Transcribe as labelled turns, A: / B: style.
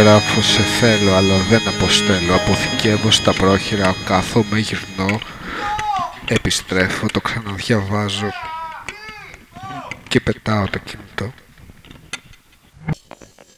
A: γράφω σε θέλω αλλά δεν αποστέλω. Αποθηκεύω στα πρόχειρα, κάθομαι, γυρνώ, επιστρέφω, το ξαναδιαβάζω και πετάω το κινητό.